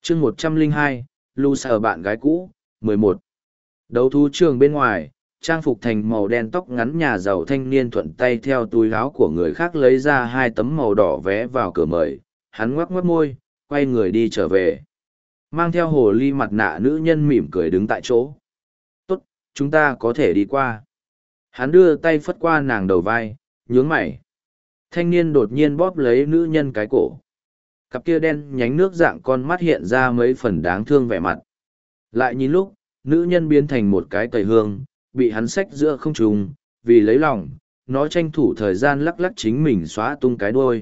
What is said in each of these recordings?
chương 102, Lu Sở bạn gái cũ, 11. Đấu thú trường bên ngoài, trang phục thành màu đen tóc ngắn nhà giàu thanh niên thuận tay theo túi áo của người khác lấy ra 2 tấm màu đỏ vé vào cửa mời, hắn ngoắc ngoắc môi, quay người đi trở về. Mang theo hồ ly mặt nạ nữ nhân mỉm cười đứng tại chỗ. Tốt, chúng ta có thể đi qua. Hắn đưa tay phất qua nàng đầu vai, nhướng mày. Thanh niên đột nhiên bóp lấy nữ nhân cái cổ. Cặp kia đen nhánh nước dạng con mắt hiện ra mấy phần đáng thương vẻ mặt. Lại nhìn lúc, nữ nhân biến thành một cái cầy hương, bị hắn xách giữa không trung, vì lấy lòng, nó tranh thủ thời gian lắc lắc chính mình xóa tung cái đuôi.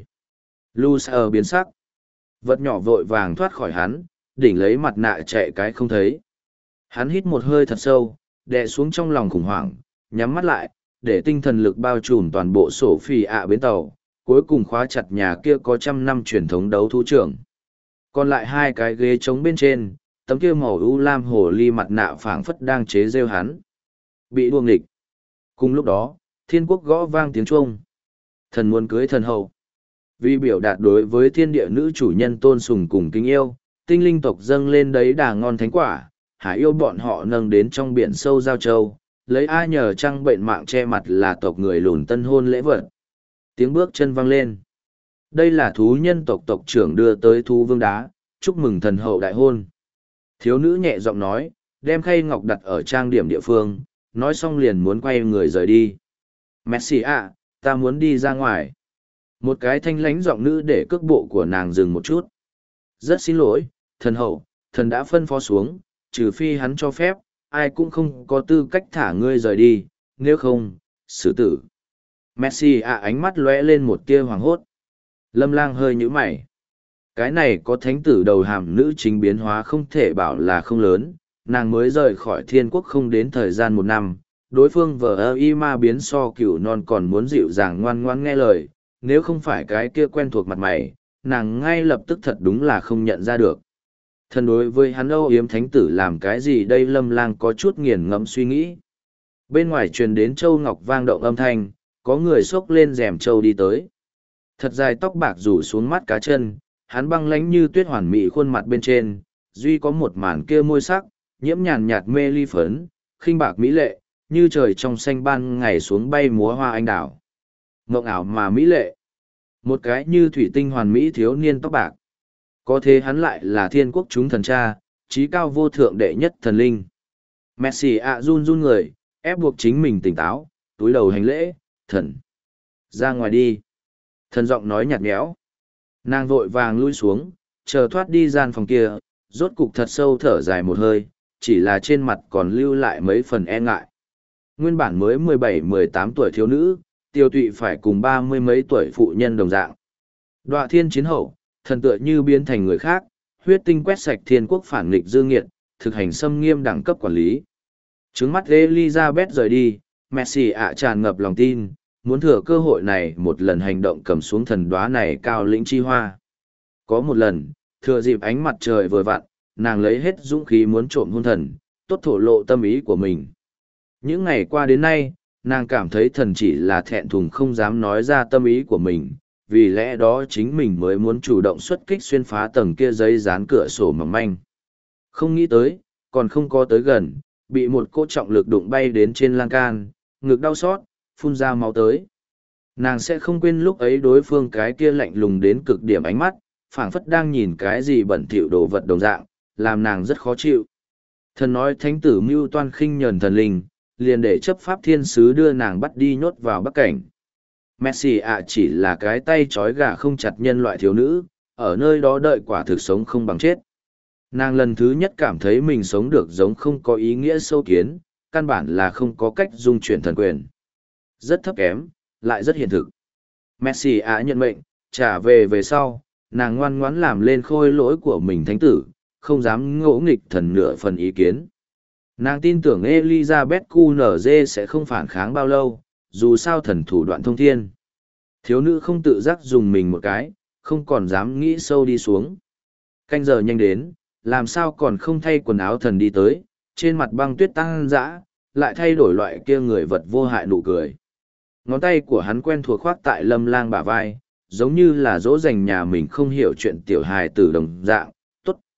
Lucer biến sắc. Vật nhỏ vội vàng thoát khỏi hắn, đỉnh lấy mặt nạ chạy cái không thấy. Hắn hít một hơi thật sâu, đè xuống trong lòng khủng hoảng, nhắm mắt lại, để tinh thần lực bao trùm toàn bộ sổ phì ạ bến tàu, cuối cùng khóa chặt nhà kia có 100 năm truyền thống đấu thú trưởng. Còn lại 2 cái ghế trống bên trên, tấm kia màu ưu lam hồ ly mặt nạ phảng phất đang chế rêu hắn. Bị đuông nghịch. Cùng lúc đó, thiên quốc gõ vang tiếng chuông. Thần muốn cưới thần hậu. Vì biểu đạt đối với thiên địa nữ chủ nhân tôn sùng cùng kính yêu, tinh linh tộc dâng lên đấy đà ngon thánh quả, hải yêu bọn họ nâng đến trong biển sâu giao châu, lấy ai nhờ trăng bệnh mạng che mặt là tộc người lùn tân hôn lễ vật. Tiếng bước chân vang lên. Đây là thú nhân tộc tộc trưởng đưa tới thú vương đá, chúc mừng thần hậu đại hôn. Thiếu nữ nhẹ giọng nói, đem khay ngọc đặt ở trang điểm địa phương, nói xong liền muốn quay người rời đi. Messi ạ, ta muốn đi ra ngoài. Một cái thanh lãnh giọng nữ để cước bộ của nàng dừng một chút. Rất xin lỗi, thần hậu, thần đã phân phó xuống, trừ phi hắn cho phép, ai cũng không có tư cách thả ngươi rời đi, nếu không, xử tử. Messi ạ ánh mắt lóe lên một tia hoàng hốt. Lâm Lang hơi nhíu mày. Cái này có thánh tử đầu hàm nữ chính biến hóa không thể bảo là không lớn, nàng mới rời khỏi thiên quốc không đến thời gian 1 năm, đối phương vờ y ma biến so cửu non còn muốn dịu dàng ngoan ngoan nghe lời, nếu không phải cái kia quen thuộc mặt mày, nàng ngay lập tức thật đúng là không nhận ra được. Thần đối với hắn âu yếm thánh tử làm cái gì đây? Lâm Lang có chút nghiền ngẫm suy nghĩ. Bên ngoài truyền đến châu ngọc vang động âm thanh, có người xốc lên rèm châu đi tới. Thật dài tóc bạc rủ xuống mắt cá chân, hắn băng lánh như tuyết hoàn mỹ khuôn mặt bên trên, duy có một màn kia môi sắc, nhiễm nhàn nhạt mê ly phấn, khinh bạc mỹ lệ, như trời trong xanh ban ngày xuống bay múa hoa anh đào. Ngộng ảo mà mỹ lệ. Một cái như thủy tinh hoàn mỹ thiếu niên tóc bạc. Có thế hắn lại là thiên quốc chúng thần cha, trí cao vô thượng đệ nhất thần linh. Messi ạ run run người, ép buộc chính mình tỉnh táo, túi đầu hành lễ, thần. Ra ngoài đi. Thần giọng nói nhạt nhẽo. Nàng vội vàng lui xuống, chờ thoát đi gian phòng kia, rốt cục thật sâu thở dài một hơi, chỉ là trên mặt còn lưu lại mấy phần e ngại. Nguyên bản mới 17-18 tuổi thiếu nữ, tiêu tụy phải cùng 30 mấy tuổi phụ nhân đồng dạng. Đoạ thiên chiến hậu, thần tựa như biến thành người khác, huyết tinh quét sạch thiên quốc phản nghịch dương nghiệt, thực hành xâm nghiêm đẳng cấp quản lý. Trứng mắt Elizabeth rời đi, Messi ạ tràn ngập lòng tin, muốn thừa cơ hội này một lần hành động cầm xuống thần đóa này cao lĩnh chi hoa. Có một lần, thừa dịp ánh mặt trời vừa vặn, nàng lấy hết dũng khí muốn trộm hôn thần, tốt thổ lộ tâm ý của mình. Những ngày qua đến nay, nàng cảm thấy thần chỉ là thẹn thùng không dám nói ra tâm ý của mình, vì lẽ đó chính mình mới muốn chủ động xuất kích xuyên phá tầng kia giấy dán cửa sổ mỏng manh. Không nghĩ tới, còn không có tới gần, bị một cỗ trọng lực đụng bay đến trên lan can, ngực đau xót, phun ra máu tới. Nàng sẽ không quên lúc ấy đối phương cái kia lạnh lùng đến cực điểm ánh mắt, phảng phất đang nhìn cái gì bẩn thỉu đồ vật đồng dạng, làm nàng rất khó chịu. Thần nói thánh tử mưu toan khinh nhờn thần linh, liền để chấp pháp thiên sứ đưa nàng bắt đi nhốt vào bắc cảnh. Messi ạ chỉ là cái tay trói gà không chặt nhân loại thiếu nữ, ở nơi đó đợi quả thực sống không bằng chết. Nàng lần thứ nhất cảm thấy mình sống được giống không có ý nghĩa sâu kiến, căn bản là không có cách dung chuyển thần quyền. Rất thấp kém, lại rất hiện thực. Messi ạ nhận mệnh, trả về sau, nàng ngoan ngoãn làm lên khôi lỗi của mình thánh tử, không dám ngỗ nghịch thần nửa phần ý kiến. Nàng tin tưởng Elizabeth QNZ sẽ không phản kháng bao lâu, dù sao thần thủ đoạn thông thiên. Thiếu nữ không tự giác dùng mình một cái, không còn dám nghĩ sâu đi xuống. Canh giờ nhanh đến, làm sao còn không thay quần áo thần đi tới, trên mặt băng tuyết tăng dã, lại thay đổi loại kia người vật vô hại nụ cười. Ngón tay của hắn quen thuộc khoác tại Lâm Lang bả vai, giống như là dỗ dành nhà mình không hiểu chuyện tiểu hài tử đồng dạng. Tốt,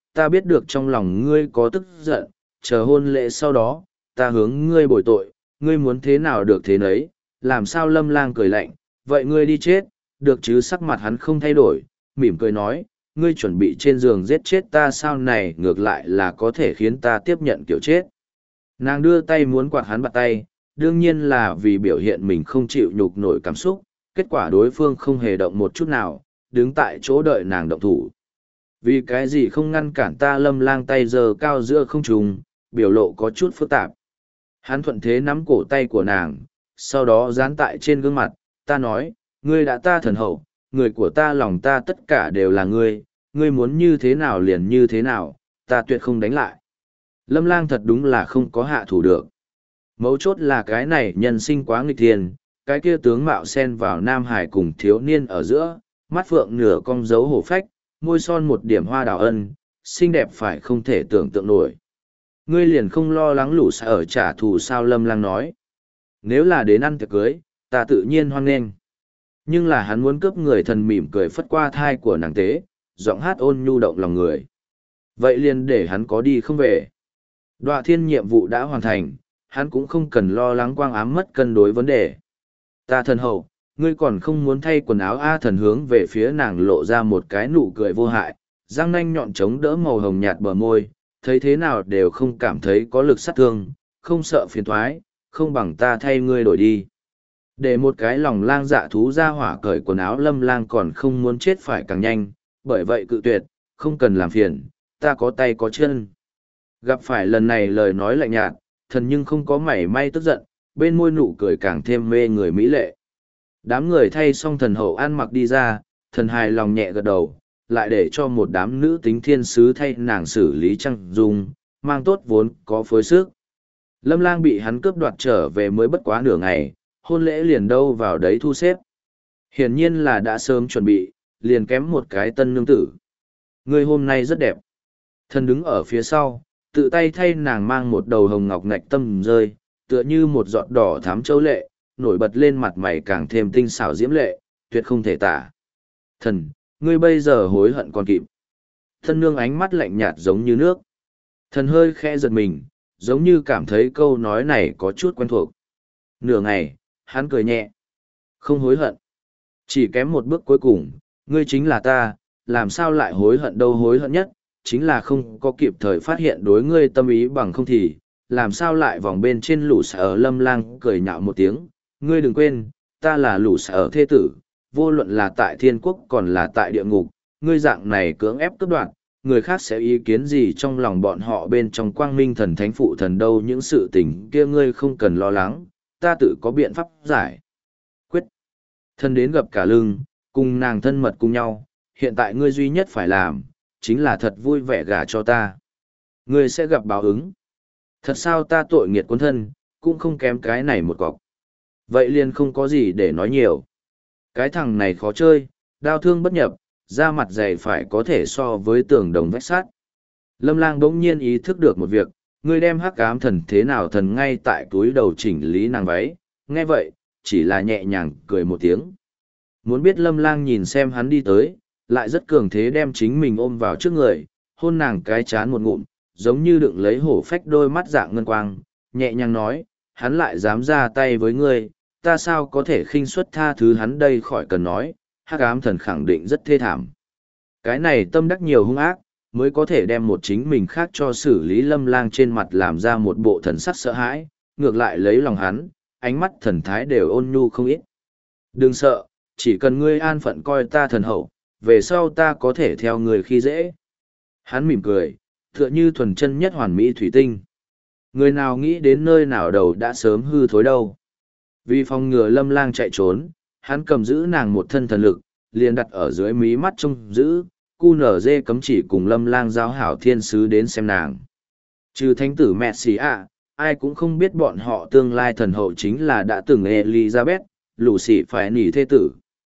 ta biết được trong lòng ngươi có tức giận, chờ hôn lễ sau đó, ta hướng ngươi bồi tội, ngươi muốn thế nào được thế nấy, làm sao Lâm Lang cười lạnh, vậy ngươi đi chết, được chứ. Sắc mặt hắn không thay đổi, mỉm cười nói, ngươi chuẩn bị trên giường giết chết ta sao này ngược lại là có thể khiến ta tiếp nhận kiểu chết. Nàng đưa tay muốn quạt hắn bạt tay, đương nhiên là vì biểu hiện mình không chịu nhục nổi cảm xúc, kết quả đối phương không hề động một chút nào, đứng tại chỗ đợi nàng động thủ. Vì cái gì không ngăn cản ta? Lâm Lang tay giơ cao giữa không trung, biểu lộ có chút phức tạp. Hắn thuận thế nắm cổ tay của nàng, sau đó dán tại trên gương mặt, ta nói, ngươi đã ta thần hậu, người của ta lòng ta tất cả đều là ngươi, ngươi muốn như thế nào liền như thế nào, ta tuyệt không đánh lại. Lâm Lang thật đúng là không có hạ thủ được. Mấu chốt là cái này nhân sinh quá nghịch thiên, cái kia tướng mạo xen vào nam hải cùng thiếu niên ở giữa, mắt phượng nửa cong dấu hổ phách, môi son một điểm hoa đào ân, xinh đẹp phải không thể tưởng tượng nổi. Ngươi liền không lo lắng lũ xa ở trả thù sao? Lâm Lang nói. Nếu là đến ăn tiệc cưới, ta tự nhiên hoan nghênh. Nhưng là hắn muốn cướp người, thần mỉm cười phất qua thai của nàng tế, giọng hát ôn nhu động lòng người. Vậy liền để hắn có đi không về. Đoạ thiên nhiệm vụ đã hoàn thành, hắn cũng không cần lo lắng quang ám mất cân đối vấn đề. Ta thần hậu, ngươi còn không muốn thay quần áo a? Thần hướng về phía nàng lộ ra một cái nụ cười vô hại, răng nanh nhọn chống đỡ màu hồng nhạt bờ môi, thấy thế nào đều không cảm thấy có lực sát thương, không sợ phiền thoái, không bằng ta thay ngươi đổi đi. Để một cái lòng lang dạ thú ra hỏa cởi quần áo. Lâm Lang còn không muốn chết phải càng nhanh, bởi vậy cự tuyệt, không cần làm phiền, ta có tay có chân. Gặp phải lần này lời nói lạnh nhạt, thần nhưng không có mảy may tức giận, bên môi nụ cười càng thêm mê người mỹ lệ. Đám người thay xong thần hậu ăn mặc đi ra, thần hài lòng nhẹ gật đầu, lại để cho một đám nữ tính thiên sứ thay nàng xử lý trang dung, mang tốt vốn có phối sức. Lâm Lang bị hắn cướp đoạt trở về mới bất quá nửa ngày, hôn lễ liền đâu vào đấy thu xếp. Hiển nhiên là đã sớm chuẩn bị, liền kém một cái tân nương tử. Người hôm nay rất đẹp. Thần đứng ở phía sau, tự tay thay nàng mang một đầu hồng ngọc ngạch tâm rơi, tựa như một giọt đỏ thám châu lệ, nổi bật lên mặt mày càng thêm tinh xảo diễm lệ, tuyệt không thể tả. Thần, ngươi bây giờ hối hận còn kịp. Thân nương ánh mắt lạnh nhạt giống như nước. Thần hơi khẽ giật mình, giống như cảm thấy câu nói này có chút quen thuộc. Nửa ngày, hắn cười nhẹ. Không hối hận. Chỉ kém một bước cuối cùng, ngươi chính là ta, làm sao lại hối hận đâu? Hối hận nhất, chính là không có kịp thời phát hiện đối ngươi tâm ý bằng không thì, làm sao lại vòng bên trên lũ sở. Lâm Lang cười nhạo một tiếng, ngươi đừng quên, ta là lũ sở thê tử, vô luận là tại thiên quốc còn là tại địa ngục, ngươi dạng này cưỡng ép cướp đoạt, người khác sẽ ý kiến gì trong lòng bọn họ? Bên trong quang minh thần thánh phụ thần đâu, những sự tình kia ngươi không cần lo lắng, ta tự có biện pháp giải quyết. Thân đến gặp cả lưng, cùng nàng thân mật cùng nhau, hiện tại ngươi duy nhất phải làm, chính là thật vui vẻ gả cho ta. Ngươi sẽ gặp báo ứng. Thật sao? Ta tội nghiệt quân thân, cũng không kém cái này một cọc. Vậy liền không có gì để nói nhiều. Cái thằng này khó chơi, đau thương bất nhập, da mặt dày phải có thể so với tường đồng vách sắt. Lâm Lang bỗng nhiên ý thức được một việc, ngươi đem hắc ám thần thế nào? Thần ngay tại túi đầu chỉnh lý nàng váy, nghe vậy, chỉ là nhẹ nhàng cười một tiếng. Muốn biết Lâm Lang nhìn xem hắn đi tới, lại rất cường thế đem chính mình ôm vào trước người, hôn nàng cái chán một ngụm, giống như đựng lấy hổ phách đôi mắt dạng ngân quang, nhẹ nhàng nói, hắn lại dám ra tay với ngươi, ta sao có thể khinh suất tha thứ hắn đây? Khỏi cần nói, hắc ám thần khẳng định rất thê thảm. Cái này tâm đắc nhiều hung ác, mới có thể đem một chính mình khác cho xử lý. Lâm Lang trên mặt làm ra một bộ thần sắc sợ hãi, ngược lại lấy lòng hắn, ánh mắt thần thái đều ôn nhu không ít. Đừng sợ, chỉ cần ngươi an phận coi ta thần hậu, về sau ta có thể theo người khi dễ. Hắn mỉm cười, tựa như thuần chân nhất hoàn mỹ thủy tinh. Người nào nghĩ đến nơi nào đầu đã sớm hư thối đâu. Vì phòng ngừa Lâm Lang chạy trốn, hắn cầm giữ nàng một thân thần lực, liền đặt ở dưới mí mắt trông giữ, QNZ cấm chỉ cùng Lâm Lang giao hảo thiên sứ đến xem nàng. Trừ thánh tử mẹ xì ạ, ai cũng không biết bọn họ tương lai thần hậu chính là đã từng Elizabeth, lũ xỉ phải nỉ thê tử.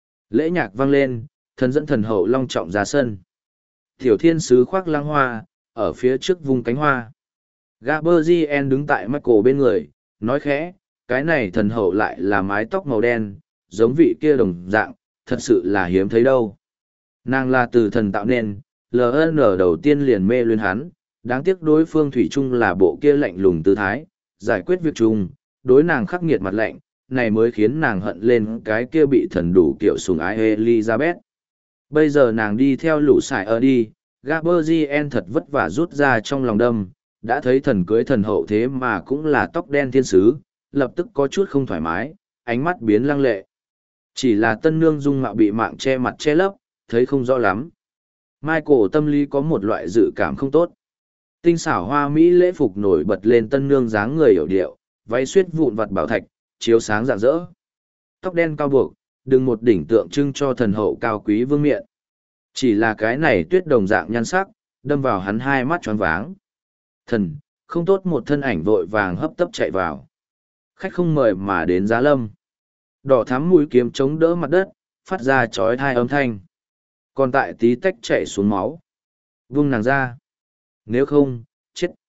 Lễ nhạc vang lên, thần dẫn thần hậu long trọng ra sân. Tiểu thiên sứ khoác lăng hoa, ở phía trước vùng cánh hoa. Gaberzien đứng tại Michael bên người, nói khẽ, cái này thần hậu lại là mái tóc màu đen, giống vị kia đồng dạng, thật sự là hiếm thấy đâu. Nàng là từ thần tạo nên, LN đầu tiên liền mê luyến hắn, đáng tiếc đối phương thủy chung là bộ kia lạnh lùng tư thái, giải quyết việc chung, đối nàng khắc nghiệt mặt lạnh, này mới khiến nàng hận lên cái kia bị thần đủ kiểu sủng ái Elizabeth. Bây giờ nàng đi theo lũ sải ở đi, Gaberzien thật vất vả rút ra trong lòng đâm, đã thấy thần cưới thần hậu thế mà cũng là tóc đen thiên sứ, lập tức có chút không thoải mái, ánh mắt biến lăng lệ. Chỉ là tân nương dung mạo bị mạng che mặt che lấp, thấy không rõ lắm. Michael tâm lý có một loại dự cảm không tốt. Tinh xảo hoa Mỹ lễ phục nổi bật lên tân nương dáng người hiểu điệu, váy xuyết vụn vặt bảo thạch, chiếu sáng rạng rỡ. Tóc đen cao buộc, đừng một đỉnh tượng trưng cho thần hậu cao quý vương miện. Chỉ là cái này tuyết đồng dạng nhan sắc, đâm vào hắn hai mắt tròn váng. Thần, không tốt, một thân ảnh vội vàng hấp tấp chạy vào. Khách không mời mà đến Giá Lâm. Đỏ thắm mũi kiếm chống đỡ mặt đất, phát ra chói tai âm thanh. Còn tại tí tách chạy xuống máu. Vung nàng ra. Nếu không, chết.